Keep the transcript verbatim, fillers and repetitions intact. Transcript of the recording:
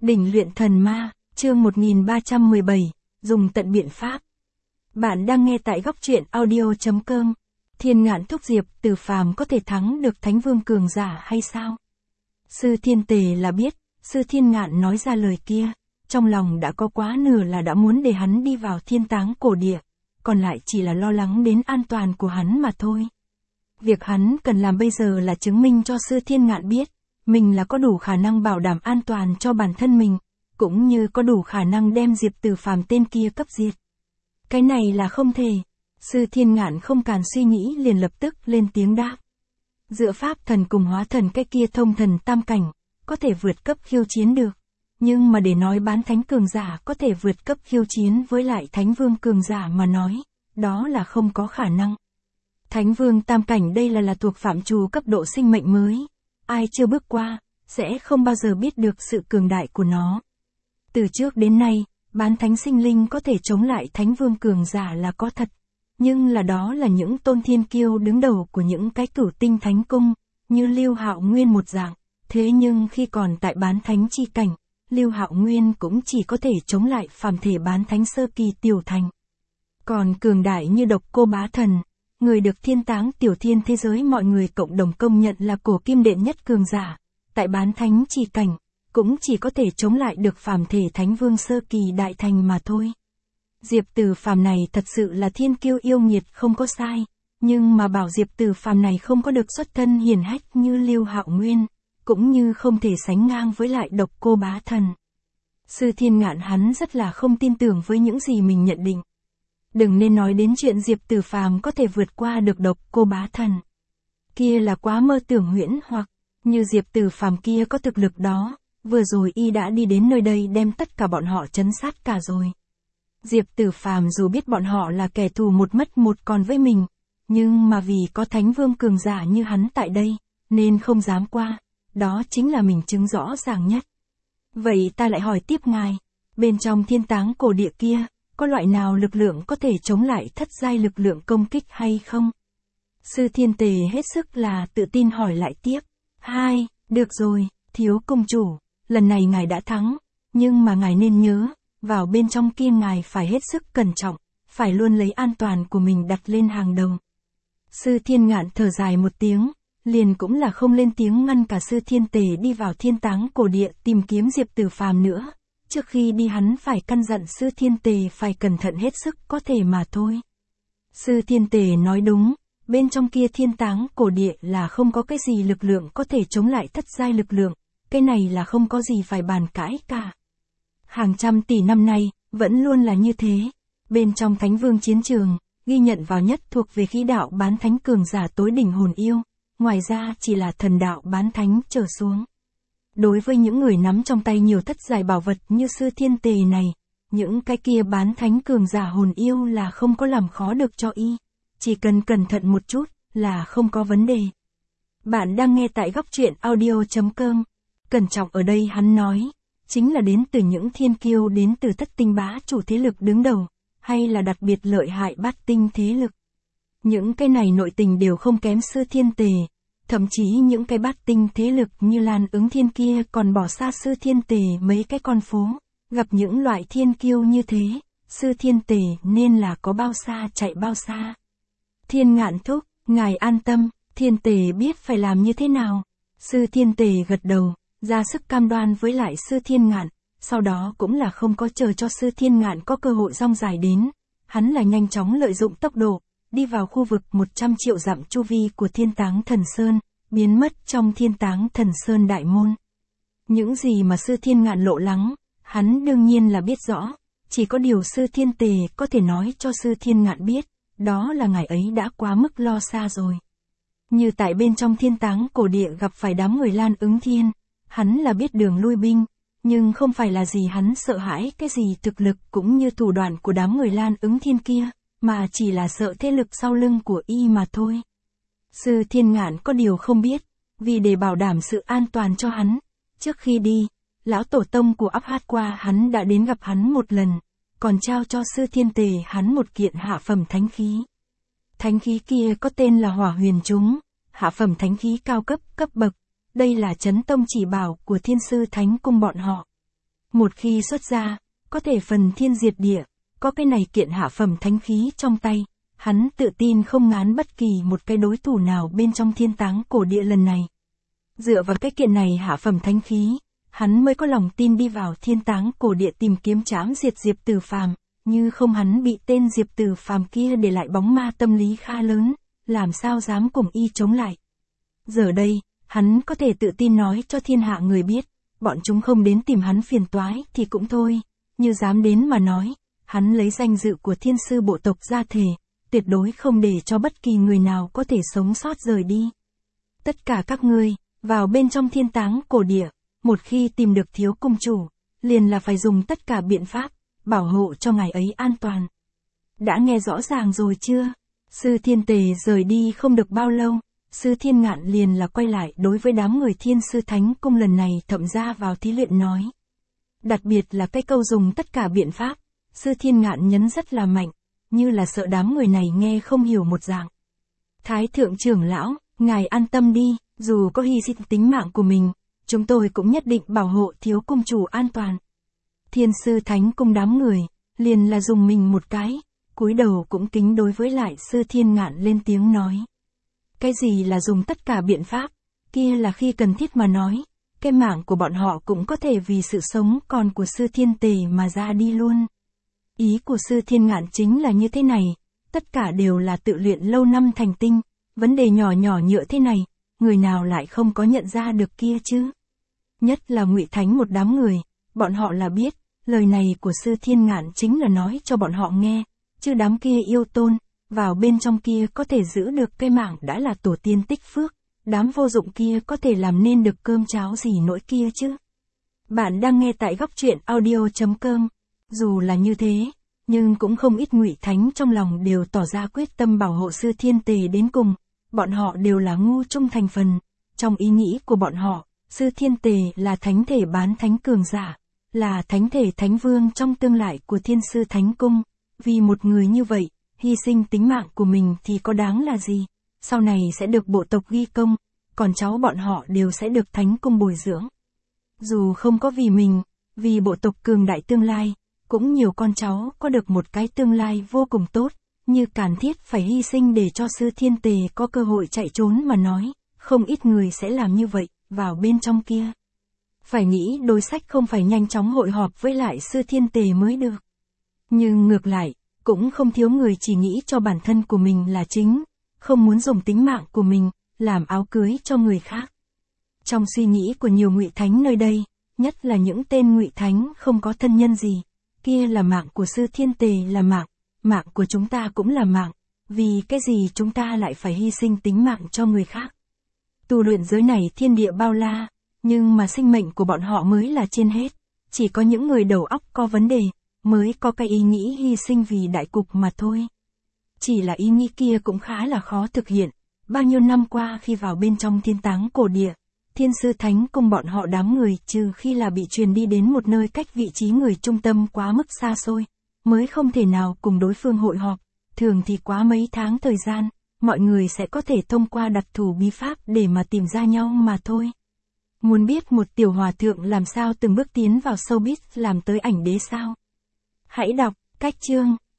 Đỉnh luyện thần ma, chương một nghìn ba trăm mười bảy, dùng tận biện pháp. Bạn đang nghe tại góc truyện audio.com. Thiên Ngạn thúc Diệp Từ Phàm có thể thắng được Thánh Vương cường giả hay sao? Sư Thiên Tề là biết, Sư Thiên Ngạn nói ra lời kia, trong lòng đã có quá nửa là đã muốn để hắn đi vào thiên táng cổ địa, còn lại chỉ là lo lắng đến an toàn của hắn mà thôi. Việc hắn cần làm bây giờ là chứng minh cho Sư Thiên Ngạn biết, mình là có đủ khả năng bảo đảm an toàn cho bản thân mình, cũng như có đủ khả năng đem Diệp Từ Phàm tên kia cấp diệt. Cái này là không thể. Sư Thiên Ngạn không càn suy nghĩ liền lập tức lên tiếng đáp. Giữa pháp thần cùng hóa thần cái kia thông thần tam cảnh, có thể vượt cấp khiêu chiến được. Nhưng mà để nói bán thánh cường giả có thể vượt cấp khiêu chiến với lại thánh vương cường giả mà nói, đó là không có khả năng. Thánh vương tam cảnh đây là là thuộc phạm trù cấp độ sinh mệnh mới. Ai chưa bước qua, sẽ không bao giờ biết được sự cường đại của nó. Từ trước đến nay, bán thánh sinh linh có thể chống lại thánh vương cường giả là có thật. Nhưng là đó là những tôn thiên kiêu đứng đầu của những cái cửu tinh thánh cung, như Lưu Hạo Nguyên một dạng. Thế nhưng khi còn tại bán thánh chi cảnh, Lưu Hạo Nguyên cũng chỉ có thể chống lại phàm thể bán thánh sơ kỳ tiểu thành. Còn cường đại như Độc Cô Bá Thần, người được thiên táng tiểu thiên thế giới mọi người cộng đồng công nhận là cổ kim đệ nhất cường giả, tại bán thánh chi cảnh, cũng chỉ có thể chống lại được phàm thể thánh vương sơ kỳ đại thành mà thôi. Diệp Từ Phàm này thật sự là thiên kiêu yêu nghiệt không có sai, nhưng mà bảo Diệp Từ Phàm này không có được xuất thân hiển hách như Lưu Hạo Nguyên, cũng như không thể sánh ngang với lại Độc Cô Bá Thần. Sư Thiên Ngạn hắn rất là không tin tưởng với những gì mình nhận định. Đừng nên nói đến chuyện Diệp Từ Phàm có thể vượt qua được Độc Cô Bá Thần. Kia là quá mơ tưởng huyễn hoặc, như Diệp Từ Phàm kia có thực lực đó, vừa rồi y đã đi đến nơi đây đem tất cả bọn họ trấn sát cả rồi. Diệp Từ Phàm dù biết bọn họ là kẻ thù một mất một còn với mình, nhưng mà vì có thánh vương cường giả như hắn tại đây, nên không dám qua, đó chính là mình chứng rõ ràng nhất. Vậy ta lại hỏi tiếp ngài, bên trong thiên táng cổ địa kia, có loại nào lực lượng có thể chống lại thất giai lực lượng công kích hay không? Sư Thiên Tề hết sức là tự tin hỏi lại tiếp. Hai, được rồi, thiếu công chủ, lần này ngài đã thắng, nhưng mà ngài nên nhớ, vào bên trong kia ngài phải hết sức cẩn trọng, phải luôn lấy an toàn của mình đặt lên hàng đầu. Sư Thiên Ngạn thở dài một tiếng, liền cũng là không lên tiếng ngăn cả Sư Thiên Tề đi vào thiên táng cổ địa tìm kiếm Diệp Từ Phàm nữa. Trước khi đi hắn phải căn dặn Sư Thiên Tề phải cẩn thận hết sức có thể mà thôi. Sư Thiên Tề nói đúng, bên trong kia thiên táng cổ địa là không có cái gì lực lượng có thể chống lại thất giai lực lượng, cái này là không có gì phải bàn cãi cả. Hàng trăm tỷ năm nay, vẫn luôn là như thế. Bên trong Thánh Vương chiến trường, ghi nhận vào nhất thuộc về khí đạo bán thánh cường giả tối đỉnh hồn yêu, ngoài ra chỉ là thần đạo bán thánh trở xuống. Đối với những người nắm trong tay nhiều thất giai bảo vật như Sư Thiên Tề này, những cái kia bán thánh cường giả hồn yêu là không có làm khó được cho y, chỉ cần cẩn thận một chút là không có vấn đề. Bạn đang nghe tại góc truyện audio.com. Cẩn trọng ở đây hắn nói, chính là đến từ những thiên kiêu đến từ thất tinh bá chủ thế lực đứng đầu, hay là đặc biệt lợi hại bát tinh thế lực. Những cái này nội tình đều không kém Sư Thiên Tề, thậm chí những cái bát tinh thế lực như Lan Ứng Thiên kia còn bỏ xa Sư Thiên Tề mấy cái con phố, gặp những loại thiên kiêu như thế, Sư Thiên Tề nên là có bao xa chạy bao xa. Thiên Ngạn thúc, ngài an tâm, Thiên Tề biết phải làm như thế nào. Sư Thiên Tề gật đầu, ra sức cam đoan với lại Sư Thiên Ngạn, sau đó cũng là không có chờ cho Sư Thiên Ngạn có cơ hội rong dài đến, hắn là nhanh chóng lợi dụng tốc độ, đi vào khu vực một trăm triệu dặm chu vi của thiên táng thần sơn, biến mất trong thiên táng thần sơn đại môn. Những gì mà Sư Thiên Ngạn lộ lắng, hắn đương nhiên là biết rõ, chỉ có điều Sư Thiên Tề có thể nói cho Sư Thiên Ngạn biết, đó là ngài ấy đã quá mức lo xa rồi. Như tại bên trong thiên táng cổ địa gặp phải đám người Lan Ứng Thiên, hắn là biết đường lui binh, nhưng không phải là gì hắn sợ hãi cái gì thực lực cũng như thủ đoạn của đám người Lan Ứng Thiên kia, mà chỉ là sợ thế lực sau lưng của y mà thôi. Sư Thiên Ngạn có điều không biết, vì để bảo đảm sự an toàn cho hắn, trước khi đi, lão tổ tông của áp hát qua hắn đã đến gặp hắn một lần, còn trao cho Sư Thiên Tề hắn một kiện hạ phẩm thánh khí. Thánh khí kia có tên là Hỏa Huyền Trúng, hạ phẩm thánh khí cao cấp, cấp bậc, đây là chấn tông chỉ bảo của Thiên Sư Thánh Cung bọn họ. Một khi xuất ra, có thể phần thiên diệt địa, có cái này kiện hạ phẩm thánh khí trong tay, hắn tự tin không ngán bất kỳ một cái đối thủ nào bên trong thiên táng cổ địa lần này. Dựa vào cái kiện này hạ phẩm thánh khí, hắn mới có lòng tin đi vào thiên táng cổ địa tìm kiếm trảm diệt Diệp Tử Phàm, như không hắn bị tên Diệp Tử Phàm kia để lại bóng ma tâm lý khá lớn, làm sao dám cùng y chống lại. Giờ đây, hắn có thể tự tin nói cho thiên hạ người biết, bọn chúng không đến tìm hắn phiền toái thì cũng thôi, như dám đến mà nói, hắn lấy danh dự của thiên sư bộ tộc ra thề, tuyệt đối không để cho bất kỳ người nào có thể sống sót rời đi. Tất cả các ngươi, vào bên trong thiên táng cổ địa, một khi tìm được thiếu cung chủ, liền là phải dùng tất cả biện pháp, bảo hộ cho ngài ấy an toàn. Đã nghe rõ ràng rồi chưa? Sư Thiên Tề rời đi không được bao lâu, Sư Thiên Ngạn liền là quay lại đối với đám người Thiên Sư Thánh Cung lần này thậm ra vào thí luyện nói. Đặc biệt là cái câu dùng tất cả biện pháp, Sư Thiên Ngạn nhấn rất là mạnh, như là sợ đám người này nghe không hiểu một dạng. Thái thượng trưởng lão, ngài an tâm đi, dù có hy sinh tính mạng của mình, chúng tôi cũng nhất định bảo hộ thiếu cung chủ an toàn. Thiên Sư Thánh Cung đám người, liền là dùng mình một cái, cúi đầu cũng kính đối với lại Sư Thiên Ngạn lên tiếng nói. Cái gì là dùng tất cả biện pháp, kia là khi cần thiết mà nói, cái mạng của bọn họ cũng có thể vì sự sống còn của Sư Thiên Tề mà ra đi luôn. Ý của Sư Thiên Ngạn chính là như thế này, tất cả đều là tự luyện lâu năm thành tinh, vấn đề nhỏ nhỏ nhựa thế này, người nào lại không có nhận ra được kia chứ. Nhất là Ngụy Thánh một đám người, bọn họ là biết, lời này của Sư Thiên Ngạn chính là nói cho bọn họ nghe, chứ đám kia yêu tôn, vào bên trong kia có thể giữ được cái mạng đã là tổ tiên tích phước, đám vô dụng kia có thể làm nên được cơm cháo gì nỗi kia chứ. Bạn đang nghe tại góc truyện audio chấm com. Dù là như thế, nhưng cũng không ít Ngụy Thánh trong lòng đều tỏ ra quyết tâm bảo hộ Sư Thiên Tề đến cùng, bọn họ đều là ngu trung thành phần, trong ý nghĩ của bọn họ, Sư Thiên Tề là thánh thể bán thánh cường giả, là thánh thể thánh vương trong tương lai của Thiên Sư Thánh Cung, vì một người như vậy, hy sinh tính mạng của mình thì có đáng là gì, sau này sẽ được bộ tộc ghi công, còn cháu bọn họ đều sẽ được Thánh Cung bồi dưỡng. Dù không có vì mình, vì bộ tộc cường đại tương lai, cũng nhiều con cháu có được một cái tương lai vô cùng tốt, như cần thiết phải hy sinh để cho Sư Thiên Tề có cơ hội chạy trốn mà nói, không ít người sẽ làm như vậy, vào bên trong kia. Phải nghĩ đối sách không phải nhanh chóng hội họp với lại Sư Thiên Tề mới được. Nhưng ngược lại, cũng không thiếu người chỉ nghĩ cho bản thân của mình là chính, không muốn dùng tính mạng của mình, làm áo cưới cho người khác. Trong suy nghĩ của nhiều Ngụy Thánh nơi đây, nhất là những tên Ngụy Thánh không có thân nhân gì, kia là mạng của Sư Thiên Tề là mạng, mạng của chúng ta cũng là mạng, vì cái gì chúng ta lại phải hy sinh tính mạng cho người khác. Tu luyện giới này thiên địa bao la, nhưng mà sinh mệnh của bọn họ mới là trên hết, chỉ có những người đầu óc có vấn đề, mới có cái ý nghĩ hy sinh vì đại cục mà thôi. Chỉ là ý nghĩ kia cũng khá là khó thực hiện, bao nhiêu năm qua khi vào bên trong thiên táng cổ địa, Thiên Sư Thánh Cung bọn họ đám người trừ khi là bị truyền đi đến một nơi cách vị trí người trung tâm quá mức xa xôi, mới không thể nào cùng đối phương hội họp, thường thì quá mấy tháng thời gian, mọi người sẽ có thể thông qua đặc thù bí pháp để mà tìm ra nhau mà thôi. Muốn biết một tiểu hòa thượng làm sao từng bước tiến vào showbiz làm tới ảnh đế sao? Hãy đọc, cách chương.